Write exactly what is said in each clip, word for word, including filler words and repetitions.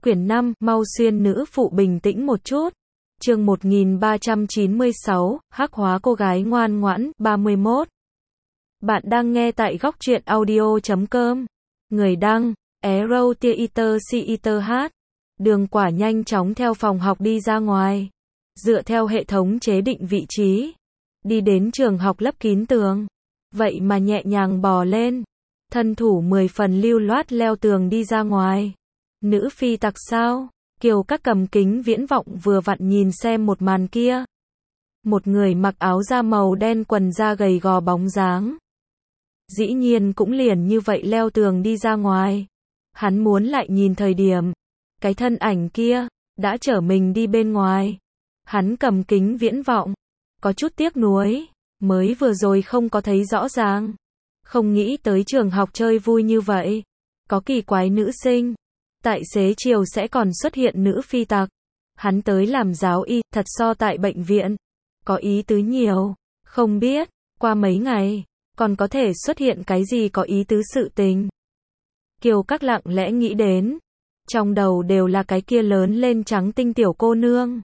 Quyển năm, mau xuyên nữ phụ bình tĩnh một chút. Chương một nghìn ba trăm chín mươi sáu, hắc hóa cô gái ngoan ngoãn, ba mươi mốt. Bạn đang nghe tại góc truyện audio chấm com. Người đăng, Arrow Theater Theater hát. Đường Quả nhanh chóng theo phòng học đi ra ngoài. Dựa theo hệ thống chế định vị trí. Đi đến trường học lấp kín tường. Vậy mà nhẹ nhàng bò lên. Thân thủ mười phần lưu loát leo tường đi ra ngoài. Nữ phi tặc sao? Kiều Các cầm kính viễn vọng vừa vặn nhìn xem một màn kia. Một người mặc áo da màu đen quần da gầy gò bóng dáng. Dĩ nhiên cũng liền như vậy leo tường đi ra ngoài. Hắn muốn lại nhìn thời điểm. Cái thân ảnh kia, đã chở mình đi bên ngoài. Hắn cầm kính viễn vọng. Có chút tiếc nuối. Mới vừa rồi không có thấy rõ ràng. Không nghĩ tới trường học chơi vui như vậy. Có kỳ quái nữ sinh. Tại xế chiều sẽ còn xuất hiện nữ phi tặc. Hắn tới làm giáo y, thật so tại bệnh viện. Có ý tứ nhiều. Không biết, qua mấy ngày, còn có thể xuất hiện cái gì có ý tứ sự tình. Kiều Các lặng lẽ nghĩ đến. Trong đầu đều là cái kia lớn lên trắng tinh tiểu cô nương.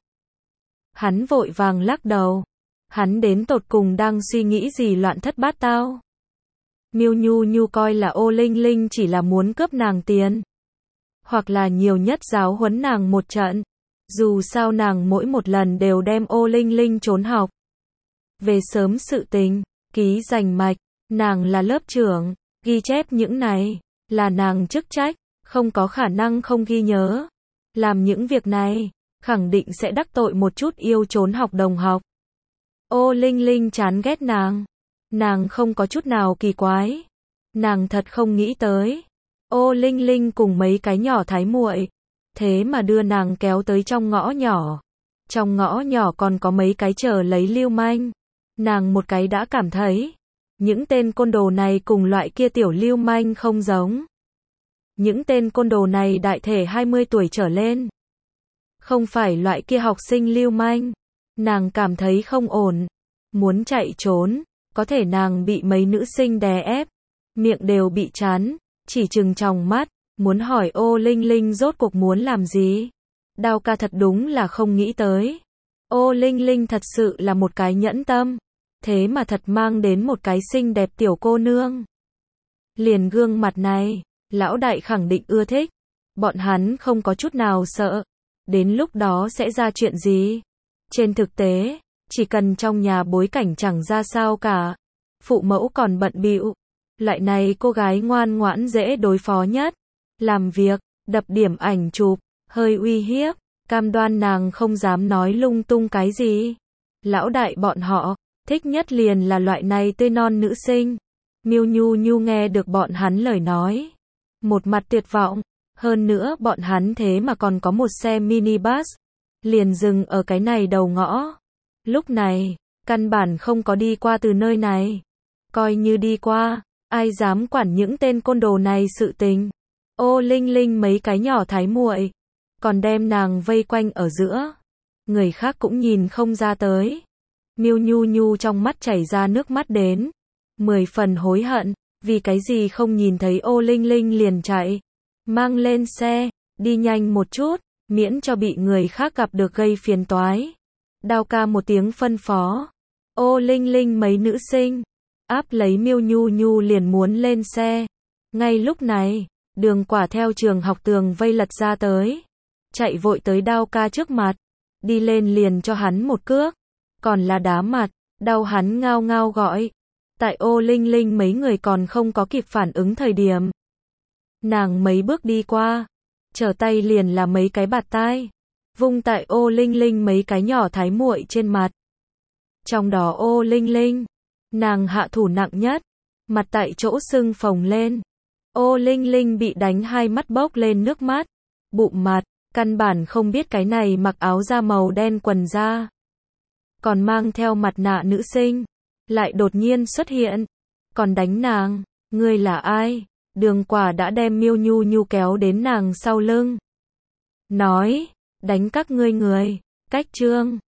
Hắn vội vàng lắc đầu. Hắn đến tột cùng đang suy nghĩ gì loạn thất bát tao. Miêu Nhu Nhu coi là Ô Linh Linh chỉ là muốn cướp nàng tiền. Hoặc là nhiều nhất giáo huấn nàng một trận. Dù sao nàng mỗi một lần đều đem Ô Linh Linh trốn học. Về sớm sự tình, ký danh mạch, nàng là lớp trưởng, ghi chép những này, là nàng chức trách, không có khả năng không ghi nhớ. Làm những việc này, khẳng định sẽ đắc tội một chút yêu trốn học đồng học. Ô Linh Linh chán ghét nàng. Nàng không có chút nào kỳ quái. Nàng thật không nghĩ tới. Ô Linh Linh cùng mấy cái nhỏ thái muội, thế mà đưa nàng kéo tới trong ngõ nhỏ. Trong ngõ nhỏ còn có mấy cái chờ lấy lưu manh. Nàng một cái đã cảm thấy, những tên côn đồ này cùng loại kia tiểu lưu manh không giống. Những tên côn đồ này đại thể hai mươi tuổi trở lên. Không phải loại kia học sinh lưu manh. Nàng cảm thấy không ổn. Muốn chạy trốn, có thể nàng bị mấy nữ sinh đè ép. Miệng đều bị chán. Chỉ trừng tròng mắt, muốn hỏi Ô Linh Linh rốt cuộc muốn làm gì. Đao ca thật đúng là không nghĩ tới. Ô Linh Linh thật sự là một cái nhẫn tâm. Thế mà thật mang đến một cái xinh đẹp tiểu cô nương. Liền gương mặt này, lão đại khẳng định ưa thích. Bọn hắn không có chút nào sợ. Đến lúc đó sẽ ra chuyện gì? Trên thực tế, chỉ cần trong nhà bối cảnh chẳng ra sao cả. Phụ mẫu còn bận bịu. Loại này cô gái ngoan ngoãn dễ đối phó nhất. Làm việc, đập điểm ảnh chụp, hơi uy hiếp, cam đoan nàng không dám nói lung tung cái gì. Lão đại bọn họ, thích nhất liền là loại này tươi non nữ sinh. Miêu Nhu Nhu nghe được bọn hắn lời nói. Một mặt tuyệt vọng, hơn nữa bọn hắn thế mà còn có một xe minibus. Liền dừng ở cái này đầu ngõ. Lúc này, căn bản không có đi qua từ nơi này. Coi như đi qua. Ai dám quản những tên côn đồ này sự tình. Ô Linh Linh mấy cái nhỏ thái muội, còn đem nàng vây quanh ở giữa. Người khác cũng nhìn không ra tới. Miêu Nhu Nhu trong mắt chảy ra nước mắt đến. Mười phần hối hận, vì cái gì không nhìn thấy Ô Linh Linh liền chạy. Mang lên xe, đi nhanh một chút, miễn cho bị người khác gặp được gây phiền toái. Đao ca một tiếng phân phó. Ô Linh Linh mấy nữ sinh áp lấy Miêu Nhu Nhu liền muốn lên xe. Ngay lúc này, Đường Quả theo trường học tường vây lật ra tới. Chạy vội tới Đao ca trước mặt. Đi lên liền cho hắn một cước. Còn là đá mặt, đau hắn ngao ngao gọi. Tại Ô Linh Linh mấy người còn không có kịp phản ứng thời điểm. Nàng mấy bước đi qua. Trở tay liền là mấy cái bạt tai. Vung tại Ô Linh Linh mấy cái nhỏ thái muội trên mặt. Trong đó Ô Linh Linh, nàng hạ thủ nặng nhất, mặt tại chỗ sưng phồng lên. Ô Linh Linh bị đánh hai mắt bốc lên nước mắt, bụng mặt, căn bản không biết cái này mặc áo da màu đen quần da. Còn mang theo mặt nạ nữ sinh, lại đột nhiên xuất hiện, còn đánh nàng, ngươi là ai? Đường Quả đã đem Miêu Nhu Nhu kéo đến nàng sau lưng. Nói, đánh các ngươi người, cách chương.